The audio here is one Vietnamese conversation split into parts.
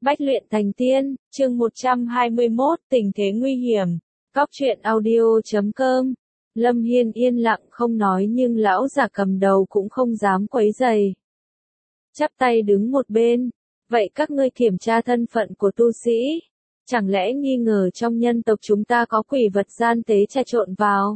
Bách luyện thành tiên, chương 121, tình thế nguy hiểm. Cóc truyện audio.com. Lâm Hiên yên lặng không nói nhưng lão già cầm đầu cũng không dám quấy rầy. Chắp tay đứng một bên. Vậy các ngươi kiểm tra thân phận của tu sĩ. Chẳng lẽ nghi ngờ trong nhân tộc chúng ta có quỷ vật gian tế trà trộn vào?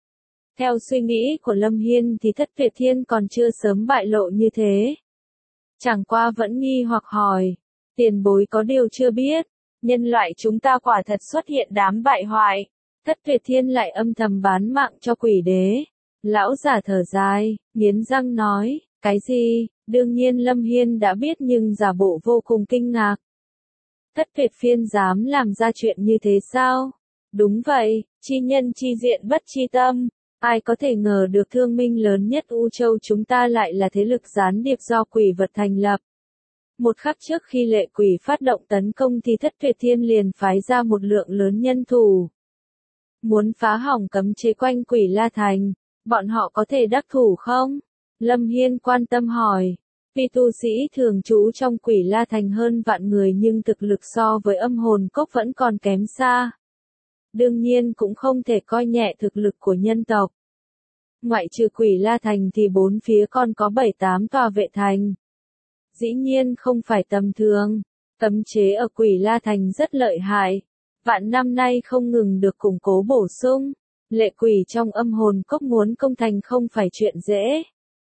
Theo suy nghĩ của Lâm Hiên thì Thất Tuyệt Thiên còn chưa sớm bại lộ như thế. Chẳng qua vẫn nghi hoặc hỏi. Tiền bối có điều chưa biết, nhân loại chúng ta quả thật xuất hiện đám bại hoại. Thất Tuyệt Thiên lại âm thầm bán mạng cho quỷ đế. Lão giả thở dài, nghiến răng nói, cái gì? Đương nhiên Lâm Hiên đã biết nhưng giả bộ vô cùng kinh ngạc. Thất Tuyệt Phiên dám làm ra chuyện như thế sao? Đúng vậy, chi nhân chi diện bất chi tâm. Ai có thể ngờ được thương minh lớn nhất U Châu chúng ta lại là thế lực gián điệp do quỷ vật thành lập. Một khắc trước khi lệ quỷ phát động tấn công thì Thất Tuyệt Thiên liền phái ra một lượng lớn nhân thủ. Muốn phá hỏng cấm chế quanh Quỷ La Thành, bọn họ có thể đắc thủ không? Lâm Hiên quan tâm hỏi. Vì tu sĩ thường trú trong Quỷ La Thành hơn vạn người nhưng thực lực so với Âm Hồn Cốc vẫn còn kém xa. Đương nhiên cũng không thể coi nhẹ thực lực của nhân tộc. Ngoại trừ Quỷ La Thành thì bốn phía còn có 7-8 tòa vệ thành. Dĩ nhiên không phải tầm thường, cấm chế ở Quỷ La Thành rất lợi hại, vạn năm nay không ngừng được củng cố bổ sung, lệ quỷ trong Âm Hồn Cốc muốn công thành không phải chuyện dễ.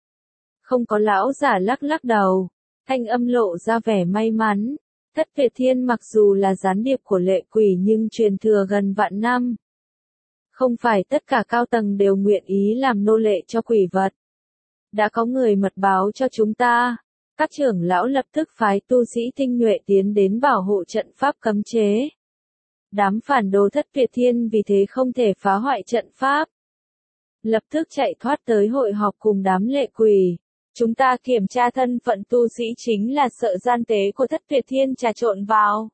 Không có lão giả lắc lắc đầu, thanh âm lộ ra vẻ may mắn, Thất Tuyệt Thiên mặc dù là gián điệp của lệ quỷ nhưng truyền thừa gần vạn năm. Không phải tất cả cao tầng đều nguyện ý làm nô lệ cho quỷ vật. Đã có người mật báo cho chúng ta. Các trưởng lão lập tức phái tu sĩ tinh nhuệ tiến đến bảo hộ trận pháp cấm chế. Đám phản đồ Thất Tuyệt Thiên vì thế không thể phá hoại trận pháp. Lập tức chạy thoát tới hội họp cùng đám lệ quỷ. Chúng ta kiểm tra thân phận tu sĩ chính là sợ gian tế của Thất Tuyệt Thiên trà trộn vào.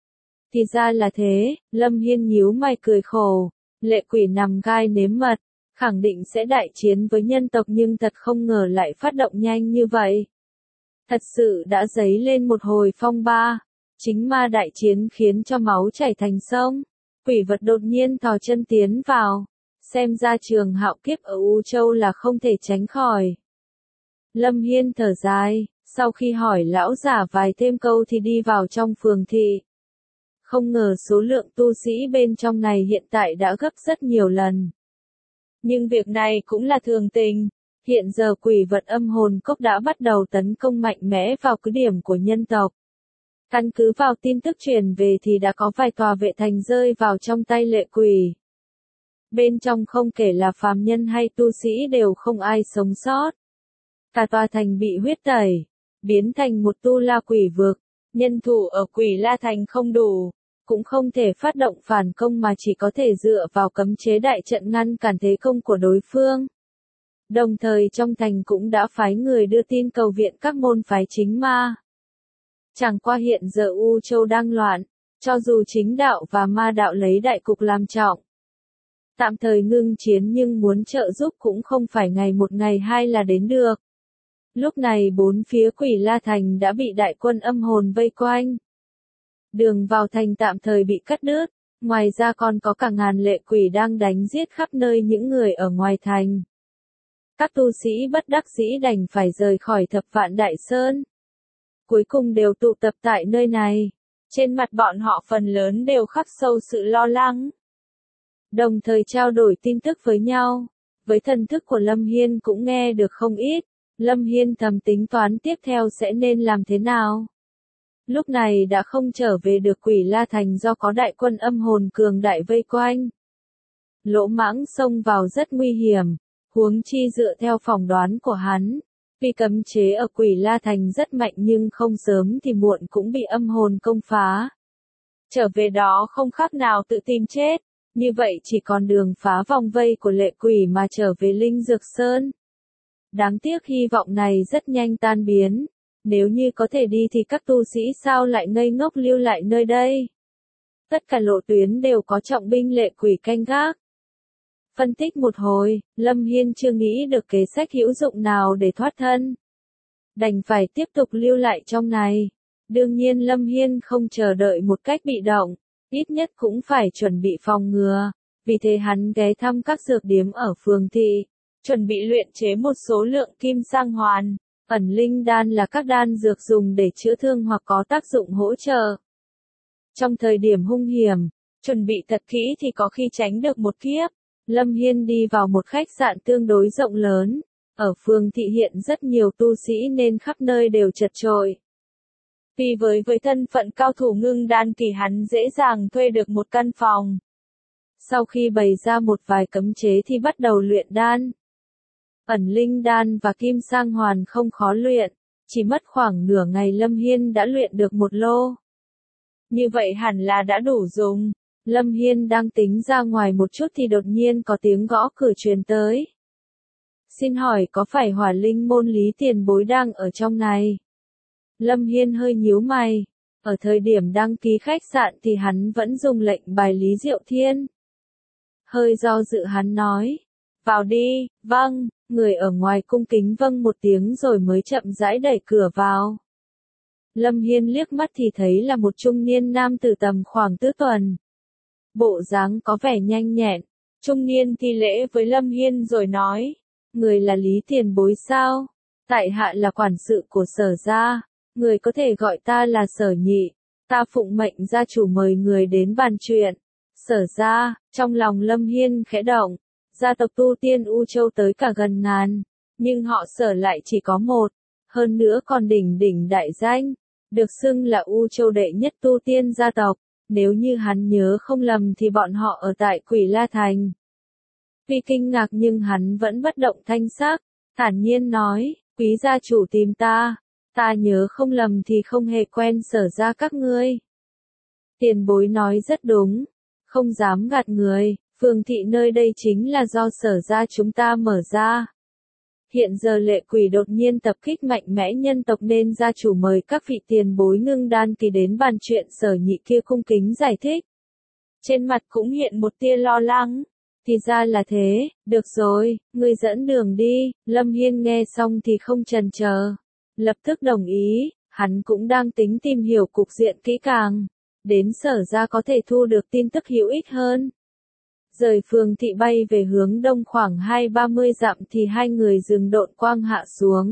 Thì ra là thế, Lâm Hiên nhíu mày cười khổ. Lệ quỷ nằm gai nếm mật, khẳng định sẽ đại chiến với nhân tộc nhưng thật không ngờ lại phát động nhanh như vậy. Thật sự đã dấy lên một hồi phong ba, chính ma đại chiến khiến cho máu chảy thành sông, quỷ vật đột nhiên thò chân tiến vào, xem ra trường hạo kiếp ở U Châu là không thể tránh khỏi. Lâm Hiên thở dài, sau khi hỏi lão giả vài thêm câu thì đi vào trong phường thị. Không ngờ số lượng tu sĩ bên trong này hiện tại đã gấp rất nhiều lần. Nhưng việc này cũng là thường tình. Hiện giờ quỷ vật Âm Hồn Cốc đã bắt đầu tấn công mạnh mẽ vào cứ điểm của nhân tộc. Căn cứ vào tin tức truyền về thì đã có vài tòa vệ thành rơi vào trong tay lệ quỷ. Bên trong không kể là phàm nhân hay tu sĩ đều không ai sống sót. Cả tòa thành bị huyết tẩy, biến thành một tu la quỷ vực. Nhân thủ ở Quỷ La Thành không đủ, cũng không thể phát động phản công mà chỉ có thể dựa vào cấm chế đại trận ngăn cản thế công của đối phương. Đồng thời trong thành cũng đã phái người đưa tin cầu viện các môn phái chính ma. Chẳng qua hiện giờ U Châu đang loạn, cho dù chính đạo và ma đạo lấy đại cục làm trọng. Tạm thời ngưng chiến nhưng muốn trợ giúp cũng không phải ngày một ngày hai là đến được. Lúc này bốn phía Quỷ La Thành đã bị đại quân âm hồn vây quanh. Đường vào thành tạm thời bị cắt đứt, ngoài ra còn có cả ngàn lệ quỷ đang đánh giết khắp nơi những người ở ngoài thành. Các tu sĩ bất đắc dĩ đành phải rời khỏi Thập Vạn Đại Sơn. Cuối cùng đều tụ tập tại nơi này. Trên mặt bọn họ phần lớn đều khắc sâu sự lo lắng. Đồng thời trao đổi tin tức với nhau. Với thần thức của Lâm Hiên cũng nghe được không ít. Lâm Hiên thầm tính toán tiếp theo sẽ nên làm thế nào. Lúc này đã không trở về được Quỷ La Thành do có đại quân âm hồn cường đại vây quanh. Lỗ Mãng xông vào rất nguy hiểm. Huống chi dựa theo phỏng đoán của hắn, vì cấm chế ở Quỷ La Thành rất mạnh nhưng không sớm thì muộn cũng bị âm hồn công phá. Trở về đó không khác nào tự tìm chết, như vậy chỉ còn đường phá vòng vây của lệ quỷ mà trở về Linh Dược Sơn. Đáng tiếc hy vọng này rất nhanh tan biến, nếu như có thể đi thì các tu sĩ sao lại ngây ngốc lưu lại nơi đây. Tất cả lộ tuyến đều có trọng binh lệ quỷ canh gác. Phân tích một hồi, Lâm Hiên chưa nghĩ được kế sách hữu dụng nào để thoát thân. Đành phải tiếp tục lưu lại trong này. Đương nhiên Lâm Hiên không chờ đợi một cách bị động, ít nhất cũng phải chuẩn bị phòng ngừa, vì thế hắn ghé thăm các dược điếm ở phường thị, chuẩn bị luyện chế một số lượng kim sang hoàn. Ẩn linh đan là các đan dược dùng để chữa thương hoặc có tác dụng hỗ trợ. Trong thời điểm hung hiểm, chuẩn bị thật kỹ thì có khi tránh được một kiếp. Lâm Hiên đi vào một khách sạn tương đối rộng lớn. Ở phường thị hiện rất nhiều tu sĩ nên khắp nơi đều chật chội. Vì với thân phận cao thủ ngưng đan kỳ hắn dễ dàng thuê được một căn phòng. Sau khi bày ra một vài cấm chế thì bắt đầu luyện đan. Ẩn linh đan và kim sang hoàn không khó luyện, chỉ mất khoảng nửa ngày Lâm Hiên đã luyện được một lô. Như vậy hẳn là đã đủ dùng. Lâm Hiên đang tính ra ngoài một chút thì đột nhiên có tiếng gõ cửa truyền tới. Xin hỏi có phải Hỏa Linh môn Lý tiền bối đang ở trong này? Lâm Hiên hơi nhíu mày. Ở thời điểm đăng ký khách sạn thì hắn vẫn dùng lệnh bài Lý Diệu Thiên. Hơi do dự hắn nói. Vào đi, vâng. Người ở ngoài cung kính vâng một tiếng rồi mới chậm rãi đẩy cửa vào. Lâm Hiên liếc mắt thì thấy là một trung niên nam tử tầm khoảng tứ tuần. Bộ dáng có vẻ nhanh nhẹn, trung niên thi lễ với Lâm Hiên rồi nói, người là Lý tiền bối sao? Tại hạ là quản sự của Sở gia, người có thể gọi ta là Sở nhị, ta phụng mệnh gia chủ mời người đến bàn chuyện. Sở gia, trong lòng Lâm Hiên khẽ động. Gia tộc tu tiên U Châu tới cả gần ngàn, nhưng họ Sở lại chỉ có một, hơn nữa còn đỉnh đại danh, được xưng là U Châu đệ nhất tu tiên gia tộc, nếu như hắn nhớ không lầm thì bọn họ ở tại Quỷ La Thành. Vì kinh ngạc nhưng hắn vẫn bất động thanh sắc, thản nhiên nói, quý gia chủ tìm ta nhớ không lầm thì không hề quen Sở gia các ngươi. Tiền bối nói rất đúng, không dám gạt người. Phường thị nơi đây chính là do Sở gia chúng ta mở ra. Hiện giờ lệ quỷ đột nhiên tập kích mạnh mẽ nhân tộc nên gia chủ mời các vị tiền bối ngưng đan kỳ đến bàn chuyện. Sở nhị kia cung kính giải thích. Trên mặt cũng hiện một tia lo lắng. Thì ra là thế, được rồi, ngươi dẫn đường đi. Lâm Hiên nghe xong thì không chần chờ, lập tức đồng ý, hắn cũng đang tính tìm hiểu cục diện kỹ càng. Đến Sở gia có thể thu được tin tức hữu ích hơn. Rời phường thị bay về hướng đông khoảng 20-30 dặm thì hai người dừng độn quang hạ xuống.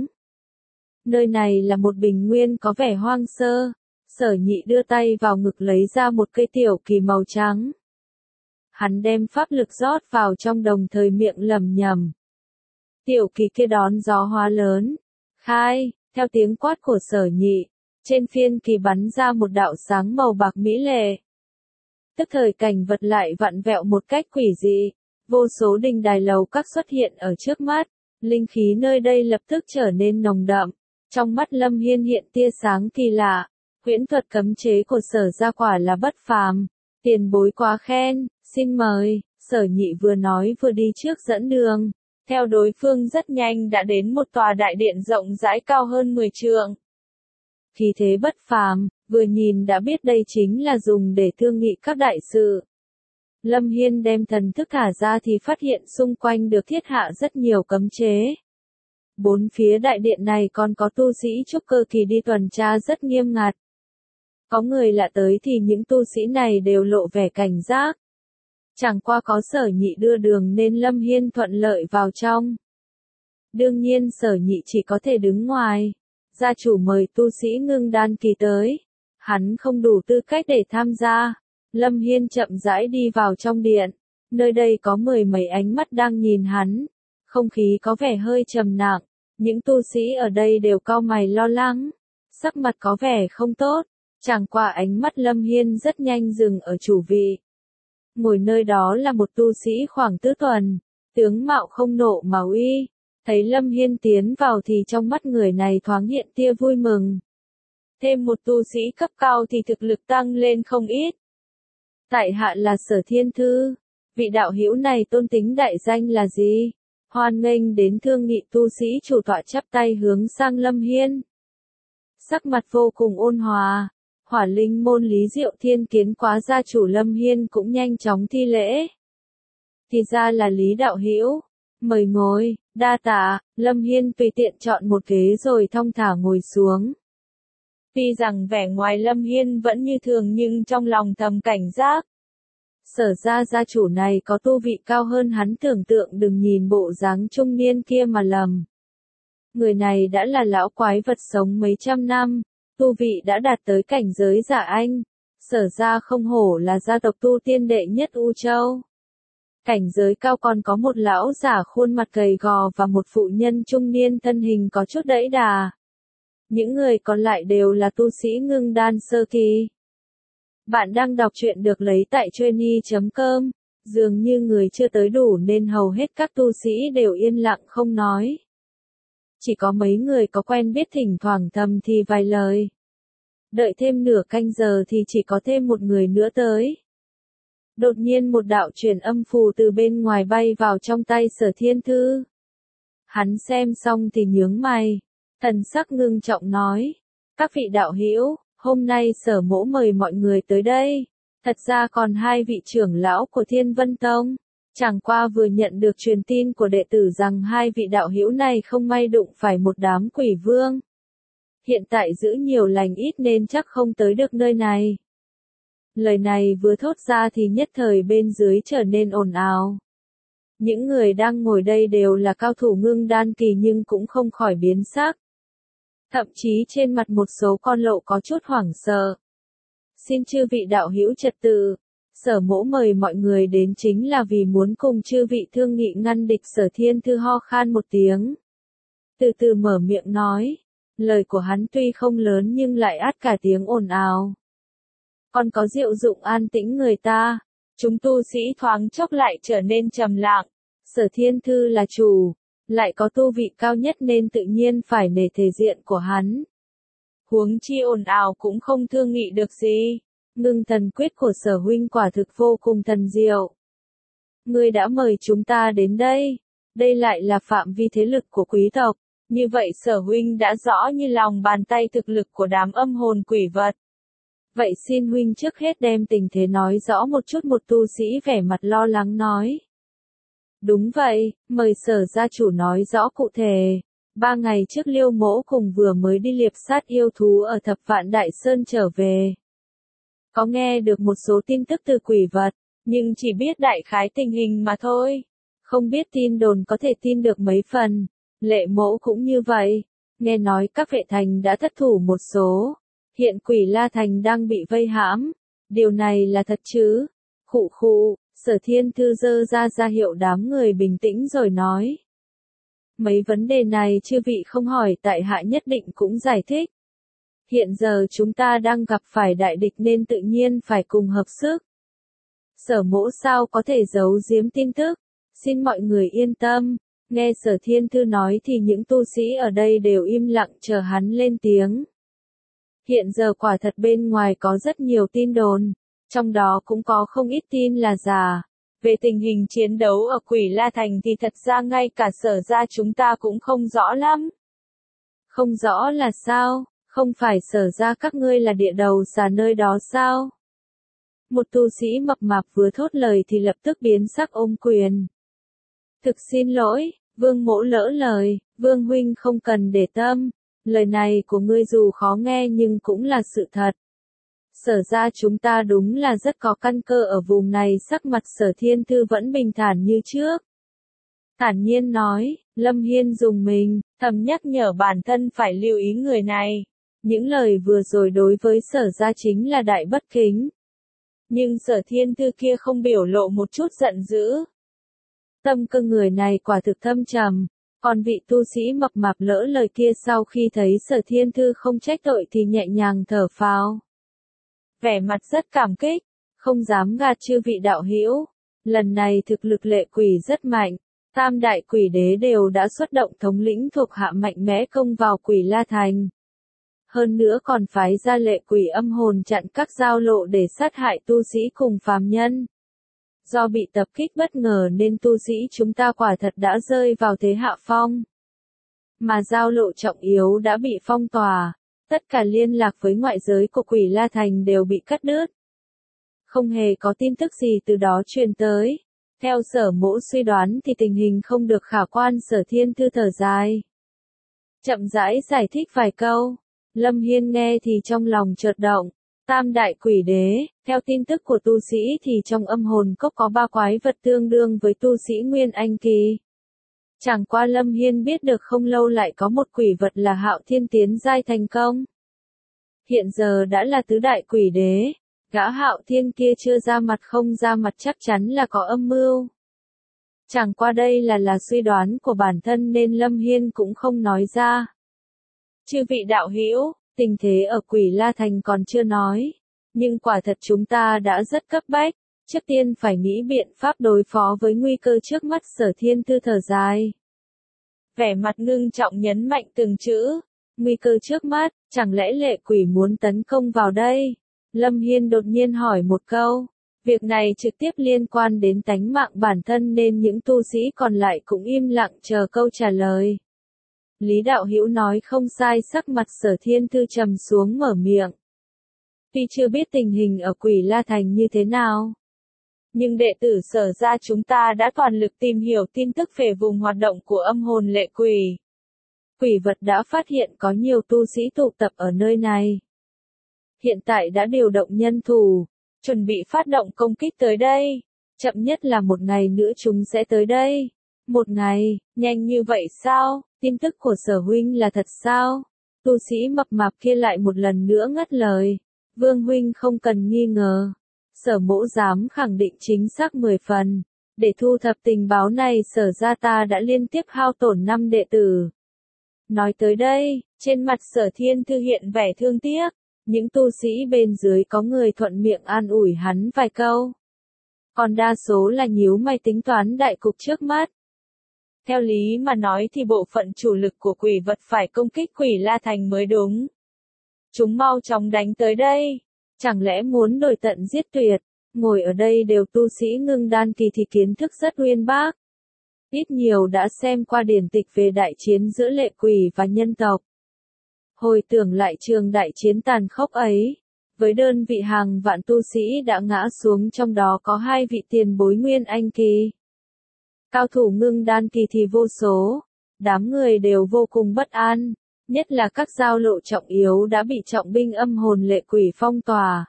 Nơi này là một bình nguyên có vẻ hoang sơ. Sở nhị đưa tay vào ngực lấy ra một cây tiểu kỳ màu trắng. Hắn đem pháp lực rót vào trong đồng thời miệng lẩm nhẩm. Tiểu kỳ kia đón gió hóa lớn. Khai, theo tiếng quát của Sở nhị, trên phiên kỳ bắn ra một đạo sáng màu bạc mỹ lệ. Tức thời cảnh vật lại vặn vẹo một cách quỷ dị, vô số đình đài lầu các xuất hiện ở trước mắt, linh khí nơi đây lập tức trở nên nồng đậm. Trong mắt Lâm Hiên hiện tia sáng kỳ lạ, huyễn thuật cấm chế của Sở gia quả là bất phàm, tiền bối quá khen, xin mời. Sở nhị vừa nói vừa đi trước dẫn đường, theo đối phương rất nhanh đã đến một tòa đại điện rộng rãi cao hơn 10 trượng. Khí thế bất phàm, vừa nhìn đã biết đây chính là dùng để thương nghị các đại sự. Lâm Hiên đem thần thức thả ra thì phát hiện xung quanh được thiết hạ rất nhiều cấm chế. Bốn phía đại điện này còn có tu sĩ trúc cơ kỳ đi tuần tra rất nghiêm ngặt. Có người lạ tới thì những tu sĩ này đều lộ vẻ cảnh giác. Chẳng qua có Sở nhị đưa đường nên Lâm Hiên thuận lợi vào trong. Đương nhiên Sở nhị chỉ có thể đứng ngoài. Gia chủ mời tu sĩ ngưng đan kỳ tới. Hắn không đủ tư cách để tham gia. Lâm Hiên chậm rãi đi vào trong điện. Nơi đây có 10 mấy ánh mắt đang nhìn hắn. Không khí có vẻ hơi trầm nặng. Những tu sĩ ở đây đều cau mày lo lắng. Sắc mặt có vẻ không tốt. Chẳng qua ánh mắt Lâm Hiên rất nhanh dừng ở chủ vị. Ngồi nơi đó là một tu sĩ khoảng tứ tuần. Tướng mạo không nộ mà uy. Thấy Lâm Hiên tiến vào thì trong mắt người này thoáng hiện tia vui mừng. Thêm một tu sĩ cấp cao thì thực lực tăng lên không ít. Tại hạ là Sở Thiên Thư. Vị đạo hữu này tôn tính đại danh là gì? Hoan nghênh đến thương nghị tu sĩ chủ tọa chắp tay hướng sang Lâm Hiên. Sắc mặt vô cùng ôn hòa. Hỏa Linh môn Lý Diệu Thiên kiến quá gia chủ Lâm Hiên cũng nhanh chóng thi lễ. Thì ra là Lý đạo hữu. Mời ngồi, đa tạ. Lâm Hiên tùy tiện chọn một ghế rồi thong thả ngồi xuống. Tuy rằng vẻ ngoài Lâm Hiên vẫn như thường nhưng trong lòng thầm cảnh giác. Sở ra gia chủ này có tu vị cao hơn hắn tưởng tượng, đừng nhìn bộ dáng trung niên kia mà lầm. Người này đã là lão quái vật sống mấy trăm năm, tu vị đã đạt tới cảnh giới giả anh. Sở ra không hổ là gia tộc tu tiên đệ nhất U Châu. Cảnh giới cao còn có một lão giả khuôn mặt gầy gò và một phụ nhân trung niên thân hình có chút đẫy đà. Những người còn lại đều là tu sĩ ngưng đan sơ kỳ. Bạn đang đọc truyện được lấy tại Truyeni.com. Dường như người chưa tới đủ nên hầu hết các tu sĩ đều yên lặng không nói. Chỉ có mấy người có quen biết thỉnh thoảng thầm thì vài lời. Đợi thêm nửa canh giờ thì chỉ có thêm một người nữa tới. Đột nhiên một đạo truyền âm phù từ bên ngoài bay vào trong tay Sở Thiên Thư. Hắn xem xong thì nhướng mày, thần sắc ngưng trọng nói: "Các vị đạo hữu, hôm nay Sở mỗ mời mọi người tới đây. Thật ra còn hai vị trưởng lão của Thiên Vân Tông. Chẳng qua vừa nhận được truyền tin của đệ tử rằng hai vị đạo hữu này không may đụng phải một đám quỷ vương. Hiện tại giữ nhiều lành ít nên chắc không tới được nơi này." Lời này vừa thốt ra thì nhất thời bên dưới trở nên ồn ào. Những người đang ngồi đây đều là cao thủ ngưng đan kỳ nhưng cũng không khỏi biến sắc. Thậm chí trên mặt một số con lộ có chút hoảng sợ. "Xin chư vị đạo hữu trật tự, Sở mỗ mời mọi người đến chính là vì muốn cùng chư vị thương nghị ngăn địch." Sở Thiên Thư ho khan một tiếng, từ từ mở miệng nói. Lời của hắn tuy không lớn nhưng lại át cả tiếng ồn ào. Còn có diệu dụng an tĩnh người ta. Chúng tu sĩ thoáng chốc lại trở nên trầm lặng. Sở Thiên Thư là chủ, lại có tu vị cao nhất nên tự nhiên phải nể thể diện của hắn. Huống chi ồn ào cũng không thương nghị được gì. Ngưng thần quyết của Sở huynh quả thực vô cùng thần diệu. Ngươi đã mời chúng ta đến đây. Đây lại là phạm vi thế lực của quý tộc. Như vậy Sở huynh đã rõ như lòng bàn tay thực lực của đám âm hồn quỷ vật. Vậy xin huynh trước hết đem tình thế nói rõ một chút. Một tu sĩ vẻ mặt lo lắng nói. Đúng vậy, mời Sở gia chủ nói rõ cụ thể. 3 ngày trước Liêu mỗ cùng vừa mới đi liệp sát yêu thú ở Thập Vạn Đại Sơn trở về. Có nghe được một số tin tức từ quỷ vật, nhưng chỉ biết đại khái tình hình mà thôi. Không biết tin đồn có thể tin được mấy phần. Lệ mỗ cũng như vậy. Nghe nói các vệ thành đã thất thủ một số. Hiện Quỷ La Thành đang bị vây hãm. Điều này là thật chứ? Khụ khụ. Sở Thiên Thư giơ ra hiệu đám người bình tĩnh rồi nói. Mấy vấn đề này chư vị không hỏi tại hạ nhất định cũng giải thích. Hiện giờ chúng ta đang gặp phải đại địch nên tự nhiên phải cùng hợp sức. Sở mỗ sao có thể giấu giếm tin tức. Xin mọi người yên tâm. Nghe Sở Thiên Thư nói thì những tu sĩ ở đây đều im lặng chờ hắn lên tiếng. Hiện giờ quả thật bên ngoài có rất nhiều tin đồn, trong đó cũng có không ít tin là giả. Về tình hình chiến đấu ở Quỷ La Thành thì thật ra ngay cả Sở gia chúng ta cũng không rõ lắm. Không rõ là sao? Không phải Sở gia các ngươi là địa đầu xà nơi đó sao? Một tu sĩ mập mạp vừa thốt lời thì lập tức biến sắc ôm quyền. Thực xin lỗi, Vương mỗ lỡ lời, Vương huynh không cần để tâm. Lời này của ngươi dù khó nghe nhưng cũng là sự thật. Sở ra chúng ta đúng là rất có căn cơ ở vùng này. Sắc mặt Sở Thiên Thư vẫn bình thản như trước. Thản nhiên nói, Lâm Hiên dùng mình, thầm nhắc nhở bản thân phải lưu ý người này. Những lời vừa rồi đối với Sở ra chính là đại bất kính. Nhưng Sở Thiên Thư kia không biểu lộ một chút giận dữ. Tâm cơ người này quả thực thâm trầm. Còn vị tu sĩ mập mạp lỡ lời kia sau khi thấy Sở Thiên Thư không trách tội thì nhẹ nhàng thở phào. Vẻ mặt rất cảm kích, không dám gạt chư vị đạo hữu. Lần này thực lực lệ quỷ rất mạnh. Tam đại quỷ đế đều đã xuất động thống lĩnh thuộc hạ mạnh mẽ công vào Quỷ La Thành. Hơn nữa còn phái ra lệ quỷ âm hồn chặn các giao lộ để sát hại tu sĩ cùng phàm nhân. Do bị tập kích bất ngờ nên tu sĩ chúng ta quả thật đã rơi vào thế hạ phong. Mà giao lộ trọng yếu đã bị phong tỏa, tất cả liên lạc với ngoại giới của Quỷ La Thành đều bị cắt đứt. Không hề có tin tức gì từ đó truyền tới. Theo Sở mỗ suy đoán thì tình hình không được khả quan. Sở Thiên Thư thở dài, chậm rãi giải thích vài câu. Lâm Hiên nghe thì trong lòng chợt động. Tam đại quỷ đế, theo tin tức của tu sĩ thì trong âm hồn cốc có 3 quái vật tương đương với tu sĩ Nguyên Anh Kỳ. Chẳng qua Lâm Hiên biết được không lâu lại có một quỷ vật là Hạo Thiên tiến giai thành công. Hiện giờ đã là tứ đại quỷ đế, gã Hạo Thiên kia chưa ra mặt không ra mặt chắc chắn là có âm mưu. Chẳng qua đây là suy đoán của bản thân nên Lâm Hiên cũng không nói ra. Chư vị đạo hữu, tình thế ở Quỷ La Thành còn chưa nói, nhưng quả thật chúng ta đã rất cấp bách, trước tiên phải nghĩ biện pháp đối phó với nguy cơ trước mắt. Sở Thiên Thư thở dài. Vẻ mặt ngưng trọng nhấn mạnh từng chữ, nguy cơ trước mắt, chẳng lẽ lệ quỷ muốn tấn công vào đây? Lâm Hiên đột nhiên hỏi một câu. Việc này trực tiếp liên quan đến tánh mạng bản thân nên những tu sĩ còn lại cũng im lặng chờ câu trả lời. Lý đạo hữu nói không sai, sắc mặt Sở Thiên Thư trầm xuống mở miệng. Tuy chưa biết tình hình ở Quỷ La Thành như thế nào, nhưng đệ tử Sở ra chúng ta đã toàn lực tìm hiểu tin tức về vùng hoạt động của âm hồn lệ quỷ. Quỷ vật đã phát hiện có nhiều tu sĩ tụ tập ở nơi này. Hiện tại đã điều động nhân thủ, chuẩn bị phát động công kích tới đây. Chậm nhất là 1 ngày nữa chúng sẽ tới đây. 1 ngày, nhanh như vậy sao? Tin tức của Sở huynh là thật sao? Tu sĩ mập mạp kia lại một lần nữa ngắt lời. Vương huynh không cần nghi ngờ. Sở mỗ dám khẳng định chính xác 10 phần. Để thu thập tình báo này Sở ra ta đã liên tiếp hao tổn 5 đệ tử. Nói tới đây, trên mặt Sở Thiên Thư hiện vẻ thương tiếc. Những tu sĩ bên dưới có người thuận miệng an ủi hắn vài câu. Còn đa số là nhíu mày tính toán đại cục trước mắt. Theo lý mà nói thì bộ phận chủ lực của quỷ vật phải công kích Quỷ La Thành mới đúng. Chúng mau chóng đánh tới đây. Chẳng lẽ muốn đuổi tận giết tuyệt? Ngồi ở đây đều tu sĩ ngưng đan kỳ thì kiến thức rất uyên bác. Ít nhiều đã xem qua điển tịch về đại chiến giữa lệ quỷ và nhân tộc. Hồi tưởng lại trường đại chiến tàn khốc ấy, với đơn vị hàng vạn tu sĩ đã ngã xuống, trong đó có 2 vị tiền bối Nguyên Anh Kỳ. Cao thủ ngưng đan kỳ thì vô số, đám người đều vô cùng bất an, nhất là các giao lộ trọng yếu đã bị trọng binh âm hồn lệ quỷ phong tỏa.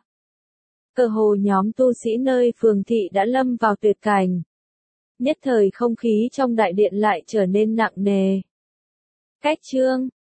Cơ hồ nhóm tu sĩ nơi phường thị đã lâm vào tuyệt cảnh. Nhất thời không khí trong đại điện lại trở nên nặng nề. Cách chương